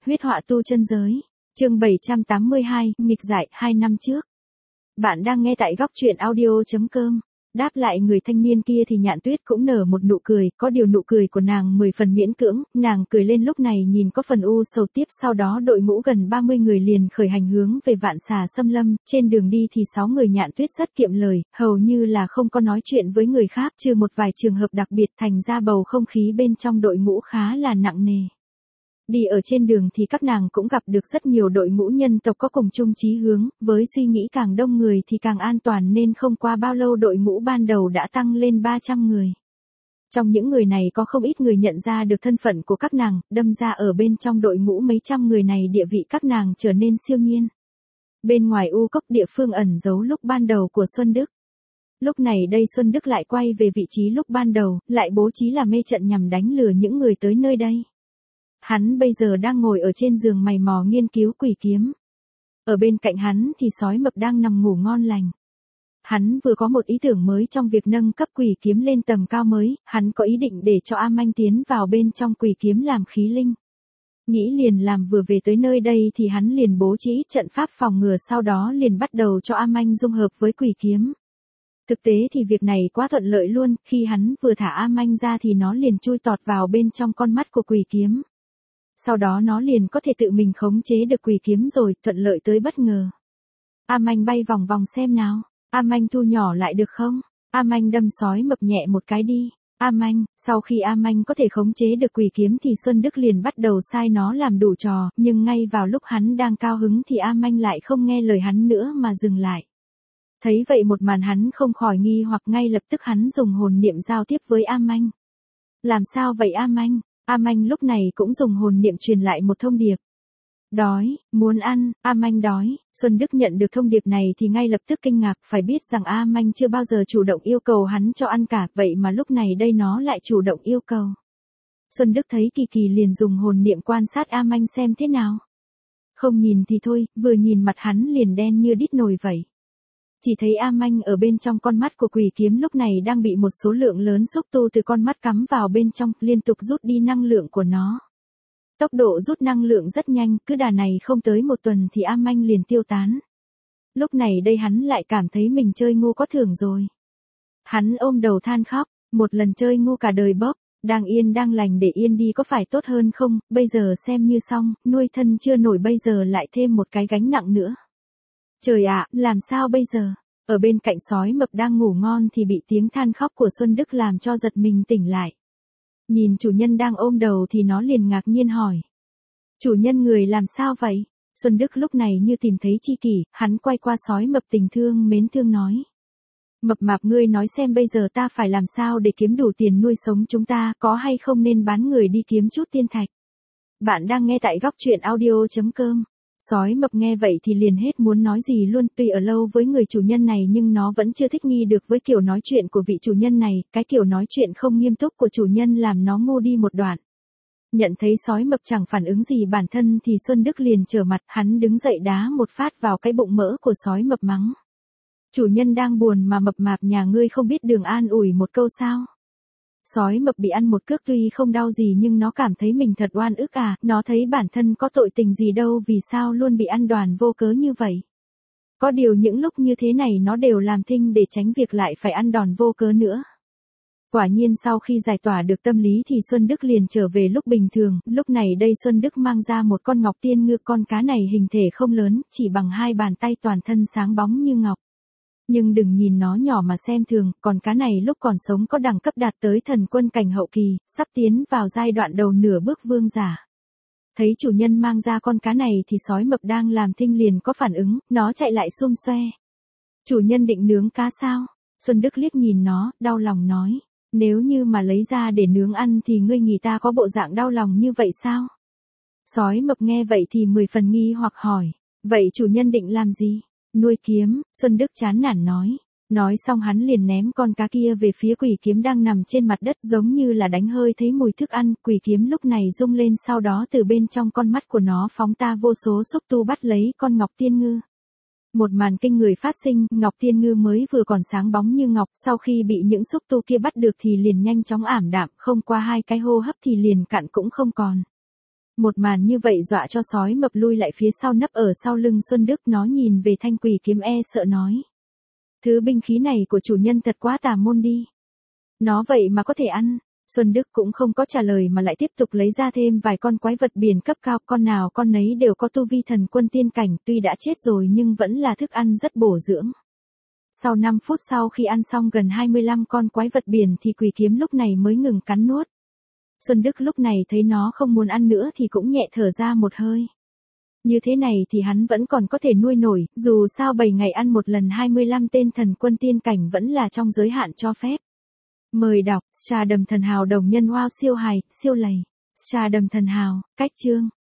huyết họa tu chân giới. Chương 782, nghịch giải, 2 năm trước. Bạn đang nghe tại goctruyện audio.com. Đáp lại người thanh niên kia thì Nhạn Tuyết cũng nở một nụ cười, có điều nụ cười của nàng 10 phần miễn cưỡng, nàng cười lên lúc này nhìn có phần u sầu. Tiếp sau đó đội ngũ gần 30 người liền khởi hành hướng về Vạn Xà Xâm Lâm, trên đường đi thì 6 người Nhạn Tuyết rất kiệm lời, hầu như là không có nói chuyện với người khác, trừ một vài trường hợp đặc biệt, thành ra bầu không khí bên trong đội ngũ khá là nặng nề. Đi ở trên đường thì các nàng cũng gặp được rất nhiều đội ngũ nhân tộc có cùng chung chí hướng, với suy nghĩ càng đông người thì càng an toàn nên không qua bao lâu đội ngũ ban đầu đã tăng lên 300 người. Trong những người này có không ít người nhận ra được thân phận của các nàng, đâm ra ở bên trong đội ngũ mấy trăm người này địa vị các nàng trở nên siêu nhiên. Bên ngoài u cốc địa phương ẩn giấu lúc ban đầu của Xuân Đức. Lúc này đây Xuân Đức lại quay về vị trí lúc ban đầu, lại bố trí là mê trận nhằm đánh lừa những người tới nơi đây. Hắn bây giờ đang ngồi ở trên giường mày mò nghiên cứu quỷ kiếm. Ở bên cạnh hắn thì sói mập đang nằm ngủ ngon lành. Hắn vừa có một ý tưởng mới trong việc nâng cấp quỷ kiếm lên tầm cao mới, hắn có ý định để cho A Manh tiến vào bên trong quỷ kiếm làm khí linh. Nghĩ liền làm vừa về tới nơi đây thì hắn liền bố trí trận pháp phòng ngừa, sau đó liền bắt đầu cho A Manh dung hợp với quỷ kiếm. Thực tế thì việc này quá thuận lợi luôn, khi hắn vừa thả A Manh ra thì nó liền chui tọt vào bên trong con mắt của quỷ kiếm. Sau đó nó liền có thể tự mình khống chế được quỷ kiếm rồi, thuận lợi tới bất ngờ. A Manh bay vòng vòng xem nào, A Manh thu nhỏ lại được không? A Manh đâm sói mập nhẹ một cái đi. A Manh, sau khi A Manh có thể khống chế được quỷ kiếm thì Xuân Đức liền bắt đầu sai nó làm đủ trò, nhưng ngay vào lúc hắn đang cao hứng thì A Manh lại không nghe lời hắn nữa mà dừng lại. Thấy vậy một màn hắn không khỏi nghi hoặc, ngay lập tức hắn dùng hồn niệm giao tiếp với A Manh. Làm sao vậy A Manh? A Manh lúc này cũng dùng hồn niệm truyền lại một thông điệp. Đói, muốn ăn, A Manh đói. Xuân Đức nhận được thông điệp này thì ngay lập tức kinh ngạc, phải biết rằng A Manh chưa bao giờ chủ động yêu cầu hắn cho ăn cả, vậy mà lúc này đây nó lại chủ động yêu cầu. Xuân Đức thấy kỳ kỳ liền dùng hồn niệm quan sát A Manh xem thế nào. Không nhìn thì thôi, vừa nhìn mặt hắn liền đen như đít nồi vậy. Chỉ thấy A Manh ở bên trong con mắt của quỷ kiếm lúc này đang bị một số lượng lớn xúc tu từ con mắt cắm vào bên trong, liên tục rút đi năng lượng của nó. Tốc độ rút năng lượng rất nhanh, cứ đà này không tới một tuần thì A Manh liền tiêu tán. Lúc này đây hắn lại cảm thấy mình chơi ngu có thưởng rồi. Hắn ôm đầu than khóc, một lần chơi ngu cả đời bóp, đang yên đang lành để yên đi có phải tốt hơn không, bây giờ xem như xong, nuôi thân chưa nổi bây giờ lại thêm một cái gánh nặng nữa. Trời ạ, làm sao bây giờ? Ở bên cạnh sói mập đang ngủ ngon thì bị tiếng than khóc của Xuân Đức làm cho giật mình tỉnh lại. Nhìn chủ nhân đang ôm đầu thì nó liền ngạc nhiên hỏi. Chủ nhân người làm sao vậy? Xuân Đức lúc này như tìm thấy tri kỷ, hắn quay qua sói mập tình thương mến thương nói. Mập mạp ngươi nói xem bây giờ ta phải làm sao để kiếm đủ tiền nuôi sống chúng ta, có hay không nên bán người đi kiếm chút tiên thạch? Bạn đang nghe tại goctruyện audio.com. Sói mập nghe vậy thì liền hết muốn nói gì luôn, tuy ở lâu với người chủ nhân này nhưng nó vẫn chưa thích nghi được với kiểu nói chuyện của vị chủ nhân này, cái kiểu nói chuyện không nghiêm túc của chủ nhân làm nó ngu đi một đoạn. Nhận thấy sói mập chẳng phản ứng gì bản thân thì Xuân Đức liền trở mặt, hắn đứng dậy đá một phát vào cái bụng mỡ của sói mập mắng. Chủ nhân đang buồn mà mập mạp nhà ngươi không biết đường an ủi một câu sao? Sói mập bị ăn một cước tuy không đau gì nhưng nó cảm thấy mình thật oan ức à, nó thấy bản thân có tội tình gì đâu vì sao luôn bị ăn đòn vô cớ như vậy. Có điều những lúc như thế này nó đều làm thinh để tránh việc lại phải ăn đòn vô cớ nữa. Quả nhiên sau khi giải tỏa được tâm lý thì Xuân Đức liền trở về lúc bình thường, lúc này đây Xuân Đức mang ra một con ngọc tiên ngư, con cá này hình thể không lớn, chỉ bằng 2 bàn tay, toàn thân sáng bóng như ngọc. Nhưng đừng nhìn nó nhỏ mà xem thường, còn cá này lúc còn sống có đẳng cấp đạt tới thần quân cảnh hậu kỳ, sắp tiến vào giai đoạn đầu nửa bước vương giả. Thấy chủ nhân mang ra con cá này thì sói mập đang làm thinh liền có phản ứng, nó chạy lại xum xoe. Chủ nhân định nướng cá sao? Xuân Đức liếc nhìn nó, đau lòng nói. Nếu như mà lấy ra để nướng ăn thì ngươi nghĩ ta có bộ dạng đau lòng như vậy sao? Sói mập nghe vậy thì 10 phần nghi hoặc hỏi. Vậy chủ nhân định làm gì? Nuôi kiếm, Xuân Đức chán nản nói. Nói xong hắn liền ném con cá kia về phía quỷ kiếm đang nằm trên mặt đất, giống như là đánh hơi thấy mùi thức ăn, quỷ kiếm lúc này rung lên, sau đó từ bên trong con mắt của nó phóng ta vô số xúc tu bắt lấy con ngọc tiên ngư. Một màn kinh người phát sinh, ngọc tiên ngư mới vừa còn sáng bóng như ngọc, sau khi bị những xúc tu kia bắt được thì liền nhanh chóng ảm đạm, không qua 2 cái hô hấp thì liền cạn cũng không còn. Một màn như vậy dọa cho sói mập lui lại phía sau nấp ở sau lưng Xuân Đức, nó nhìn về thanh quỷ kiếm sợ nói. Thứ binh khí này của chủ nhân thật quá tà môn đi. Nó vậy mà có thể ăn. Xuân Đức cũng không có trả lời mà lại tiếp tục lấy ra thêm vài con quái vật biển cấp cao, con nào con nấy đều có tu vi thần quân tiên cảnh, tuy đã chết rồi nhưng vẫn là thức ăn rất bổ dưỡng. Sau 5 phút sau khi ăn xong gần 25 con quái vật biển thì quỷ kiếm lúc này mới ngừng cắn nuốt. Xuân Đức lúc này thấy nó không muốn ăn nữa thì cũng nhẹ thở ra một hơi. Như thế này thì hắn vẫn còn có thể nuôi nổi, dù sao 7 ngày ăn một lần 25 tên thần quân tiên cảnh vẫn là trong giới hạn cho phép. Mời đọc, Trà Đầm Thần Hào đồng nhân wow siêu hài, siêu lầy. Trà Đầm Thần Hào, cách chương.